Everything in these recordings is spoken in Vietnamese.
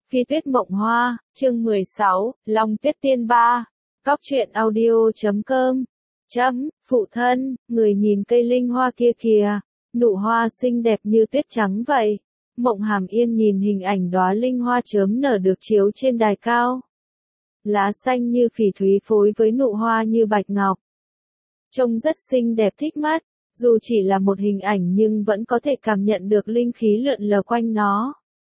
Phi Tuyết Mộng Hoa, chương 16, Long Tuyết Tiên Ba. Cóc truyện audio.com. Phụ thân, người nhìn cây linh hoa kia kìa, nụ hoa xinh đẹp như tuyết trắng vậy. Mộng Hàm Yên nhìn hình ảnh đóa linh hoa chớm nở được chiếu trên đài cao. Lá xanh như phỉ thúy phối với nụ hoa như bạch ngọc. Trông rất xinh đẹp thích mắt, dù chỉ là một hình ảnh nhưng vẫn có thể cảm nhận được linh khí lượn lờ quanh nó.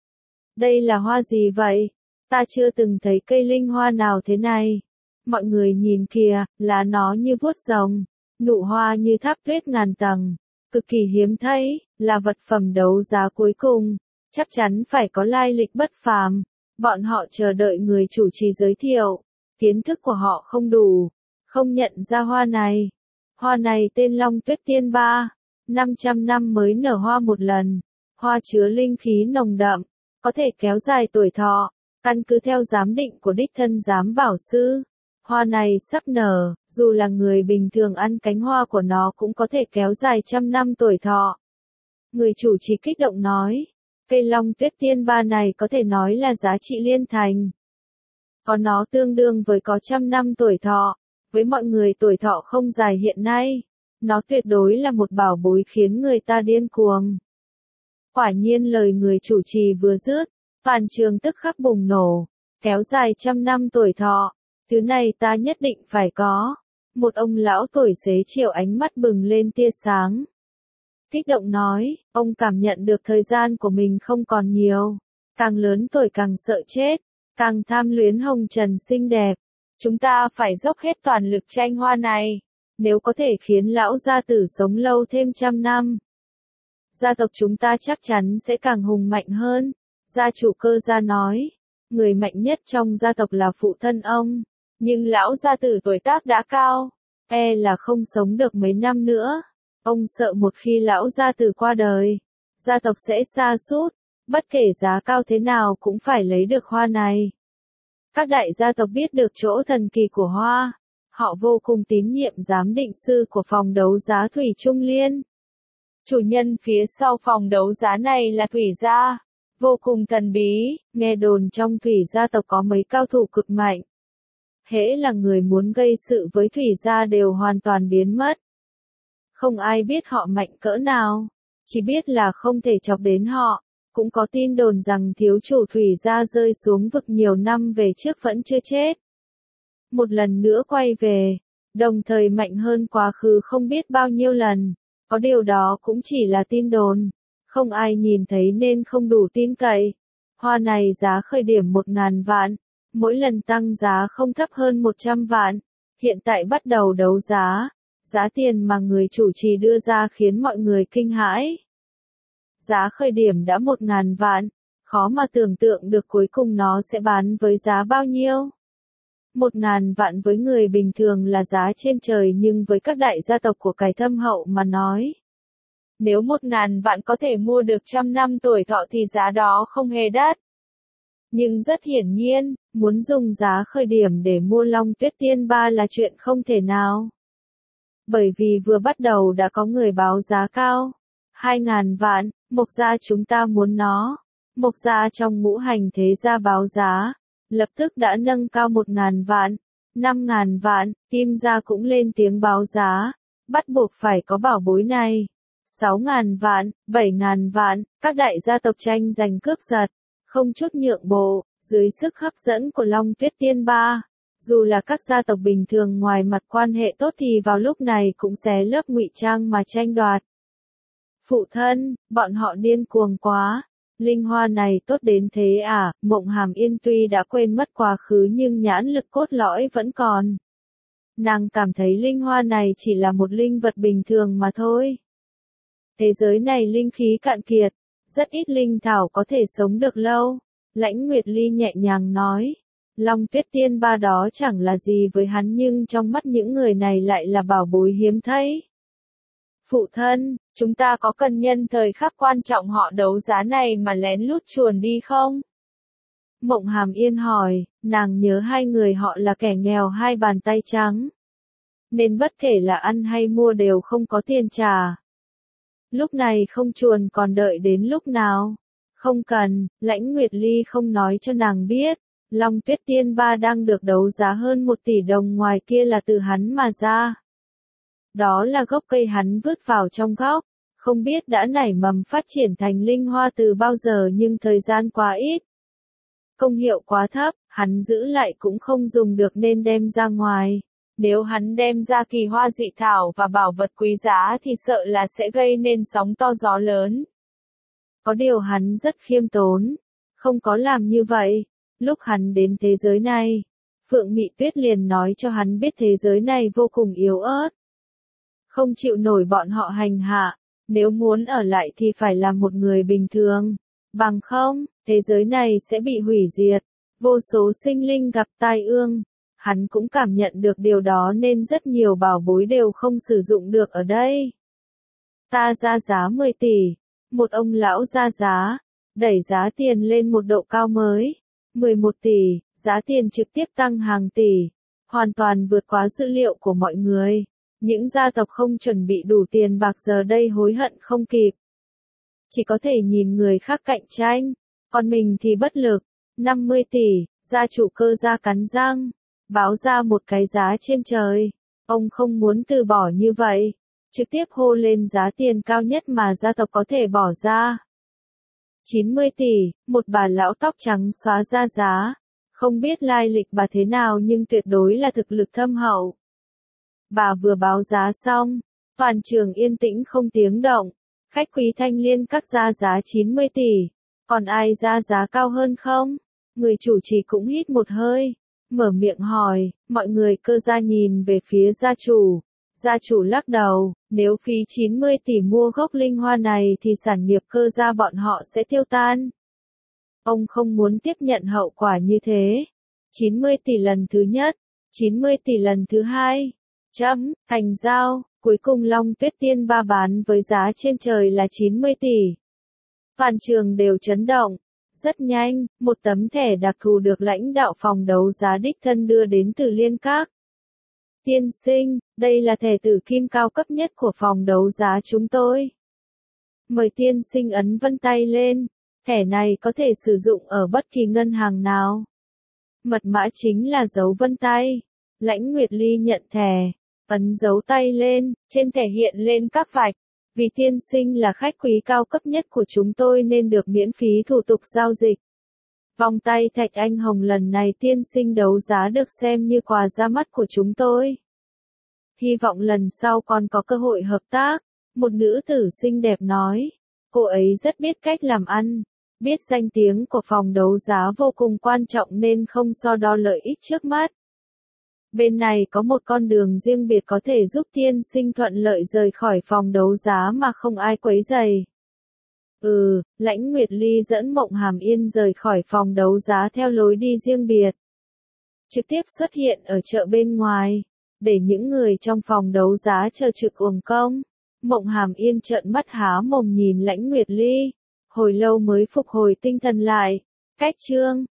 Đây là hoa gì vậy? Ta chưa từng thấy cây linh hoa nào thế này. Mọi người nhìn kìa, lá nó như vuốt rồng, nụ hoa như tháp tuyết ngàn tầng, cực kỳ hiếm thấy, là vật phẩm đấu giá cuối cùng, chắc chắn phải có lai lịch bất phàm. Bọn họ chờ đợi người chủ trì giới thiệu, kiến thức của họ không đủ, không nhận ra hoa này. Hoa này tên Long Tuyết Tiên Ba, 500 năm mới nở hoa một lần, hoa chứa linh khí nồng đậm, có thể kéo dài tuổi thọ, căn cứ theo giám định của đích thân giám bảo sư. Hoa này sắp nở, dù là người bình thường ăn cánh hoa của nó cũng có thể kéo dài trăm năm tuổi thọ. Người chủ trì kích động nói, cây Long Tuyết Tiên Ba này có thể nói là giá trị liên thành. Có nó tương đương với có trăm năm tuổi thọ, với mọi người tuổi thọ không dài hiện nay, nó tuyệt đối là một bảo bối khiến người ta điên cuồng. Quả nhiên lời người chủ trì vừa dứt, toàn trường tức khắc bùng nổ, kéo dài trăm năm tuổi thọ, thứ này ta nhất định phải có. Một ông lão tuổi xế chiều ánh mắt bừng lên tia sáng. Kích động nói, ông cảm nhận được thời gian của mình không còn nhiều, càng lớn tuổi càng sợ chết, càng tham luyến hồng trần xinh đẹp. Chúng ta phải dốc hết toàn lực tranh hoa này, nếu có thể khiến lão gia tử sống lâu thêm trăm năm. Gia tộc chúng ta chắc chắn sẽ càng hùng mạnh hơn. Gia chủ Cơ Gia nói, người mạnh nhất trong gia tộc là phụ thân ông, nhưng lão gia tử tuổi tác đã cao, là không sống được mấy năm nữa. Ông sợ một khi lão gia tử qua đời, gia tộc sẽ sa sút, bất kể giá cao thế nào cũng phải lấy được hoa này. Các đại gia tộc biết được chỗ thần kỳ của hoa, họ vô cùng tín nhiệm giám định sư của phòng đấu giá Thủy Trung Liên. Chủ nhân phía sau phòng đấu giá này là Thủy gia, vô cùng thần bí, nghe đồn trong Thủy gia tộc có mấy cao thủ cực mạnh. Hễ là người muốn gây sự với Thủy gia đều hoàn toàn biến mất. Không ai biết họ mạnh cỡ nào, chỉ biết là không thể chọc đến họ. Cũng có tin đồn rằng thiếu chủ Thủy gia rơi xuống vực nhiều năm về trước vẫn chưa chết. Một lần nữa quay về, đồng thời mạnh hơn quá khứ không biết bao nhiêu lần. Có điều đó cũng chỉ là tin đồn, không ai nhìn thấy nên không đủ tin cậy. Hoa này giá khởi điểm 1.000 vạn, mỗi lần tăng giá không thấp hơn 100 vạn. Hiện tại bắt đầu đấu giá, giá tiền mà người chủ trì đưa ra khiến mọi người kinh hãi. Giá khởi điểm đã 1.000 vạn, khó mà tưởng tượng được cuối cùng nó sẽ bán với giá bao nhiêu. 1.000 vạn với người bình thường là giá trên trời, nhưng với các đại gia tộc của cải thâm hậu mà nói, nếu 1.000 vạn có thể mua được trăm năm tuổi thọ thì giá đó không hề đắt. Nhưng rất hiển nhiên, muốn dùng giá khởi điểm để mua Long Tuyết Tiên Ba là chuyện không thể nào. Bởi vì vừa bắt đầu đã có người báo giá cao. 2.000 vạn, Mộc gia chúng ta muốn nó. Mộc gia trong ngũ hành thế gia báo giá, lập tức đã nâng cao 1.000 vạn, 5.000 vạn, Kim gia cũng lên tiếng báo giá, bắt buộc phải có bảo bối này. 6.000 vạn, 7.000 vạn, các đại gia tộc tranh giành cướp giật, không chút nhượng bộ, dưới sức hấp dẫn của Long Tuyết Tiên Ba. Dù là các gia tộc bình thường ngoài mặt quan hệ tốt thì vào lúc này cũng xé lớp ngụy trang mà tranh đoạt. Phụ thân, bọn họ điên cuồng quá. Linh hoa này tốt đến thế à? Mộng Hàm Yên tuy đã quên mất quá khứ nhưng nhãn lực cốt lõi vẫn còn. Nàng cảm thấy linh hoa này chỉ là một linh vật bình thường mà thôi. Thế giới này linh khí cạn kiệt, rất ít linh thảo có thể sống được lâu. Lãnh Nguyệt Ly nhẹ nhàng nói, Long Tuyết Tiên Ba đó chẳng là gì với hắn nhưng trong mắt những người này lại là bảo bối hiếm thấy. Phụ thân, chúng ta có cần nhân thời khắc quan trọng họ đấu giá này mà lén lút chuồn đi không? Mộng Hàm Yên hỏi, nàng nhớ hai người họ là kẻ nghèo hai bàn tay trắng, nên bất kể là ăn hay mua đều không có tiền trả. Lúc này không chuồn còn đợi đến lúc nào? Không cần, Lãnh Nguyệt Ly không nói cho nàng biết. Long Tuyết Tiên Ba đang được đấu giá hơn 1 tỷ đồng, ngoài kia là từ hắn mà ra. Đó là gốc cây hắn vứt vào trong góc, không biết đã nảy mầm phát triển thành linh hoa từ bao giờ, nhưng thời gian quá ít. Công hiệu quá thấp, hắn giữ lại cũng không dùng được nên đem ra ngoài. Nếu hắn đem ra kỳ hoa dị thảo và bảo vật quý giá thì sợ là sẽ gây nên sóng to gió lớn. Có điều hắn rất khiêm tốn, không có làm như vậy. Lúc hắn đến thế giới này, Phượng Mị Tuyết liền nói cho hắn biết thế giới này vô cùng yếu ớt. Không chịu nổi bọn họ hành hạ, nếu muốn ở lại thì phải là một người bình thường. Bằng không, thế giới này sẽ bị hủy diệt, vô số sinh linh gặp tai ương. Hắn cũng cảm nhận được điều đó nên rất nhiều bảo bối đều không sử dụng được ở đây. Ta ra giá 10 tỷ, một ông lão ra giá, đẩy giá tiền lên một độ cao mới. 11 tỷ, giá tiền trực tiếp tăng hàng tỷ, hoàn toàn vượt quá dữ liệu của mọi người. Những gia tộc không chuẩn bị đủ tiền bạc giờ đây hối hận không kịp. Chỉ có thể nhìn người khác cạnh tranh, còn mình thì bất lực. 50 tỷ, gia chủ Cơ gia cắn răng, báo ra một cái giá trên trời. Ông không muốn từ bỏ như vậy, trực tiếp hô lên giá tiền cao nhất mà gia tộc có thể bỏ ra. 90 tỷ, một bà lão tóc trắng xóa ra giá. Không biết lai lịch bà thế nào nhưng tuyệt đối là thực lực thâm hậu. Bà vừa báo giá xong, toàn trường yên tĩnh không tiếng động. Khách quý Thanh Liên các ra giá 90 tỷ. Còn ai ra giá cao hơn không? Người chủ trì cũng hít một hơi, mở miệng hỏi. Mọi người Cơ gia nhìn về phía gia chủ. Gia chủ lắc đầu, nếu phí 90 tỷ mua gốc linh hoa này thì sản nghiệp Cơ gia bọn họ sẽ tiêu tan. Ông không muốn tiếp nhận hậu quả như thế. 90 tỷ lần thứ nhất, 90 tỷ lần thứ hai. Thành giao, cuối cùng Long Tuyết Tiên Ba bán với giá trên trời là 90 tỷ. Toàn trường đều chấn động. Rất nhanh, một tấm thẻ đặc thù được lãnh đạo phòng đấu giá đích thân đưa đến từ Liên Các. Tiên sinh, đây là thẻ tử kim cao cấp nhất của phòng đấu giá chúng tôi. Mời tiên sinh ấn vân tay lên. Thẻ này có thể sử dụng ở bất kỳ ngân hàng nào. Mật mã chính là dấu vân tay. Lãnh Nguyệt Ly nhận thẻ, ấn dấu tay lên, trên thẻ hiện lên các vạch. Vì tiên sinh là khách quý cao cấp nhất của chúng tôi nên được miễn phí thủ tục giao dịch. Vòng tay thạch anh hồng lần này tiên sinh đấu giá được xem như quà ra mắt của chúng tôi. Hy vọng lần sau còn có cơ hội hợp tác. Một nữ tử xinh đẹp nói. Cô ấy rất biết cách làm ăn. Biết danh tiếng của phòng đấu giá vô cùng quan trọng nên không so đo lợi ích trước mắt. Bên này có một con đường riêng biệt có thể giúp tiên sinh thuận lợi rời khỏi phòng đấu giá mà không ai quấy rầy. Lãnh Nguyệt Ly dẫn Mộng Hàm Yên rời khỏi phòng đấu giá theo lối đi riêng biệt. Trực tiếp xuất hiện ở chợ bên ngoài, để những người trong phòng đấu giá chờ trực uổng công. Mộng Hàm Yên trợn mắt há mồm nhìn Lãnh Nguyệt Ly, hồi lâu mới phục hồi tinh thần lại. Cách chương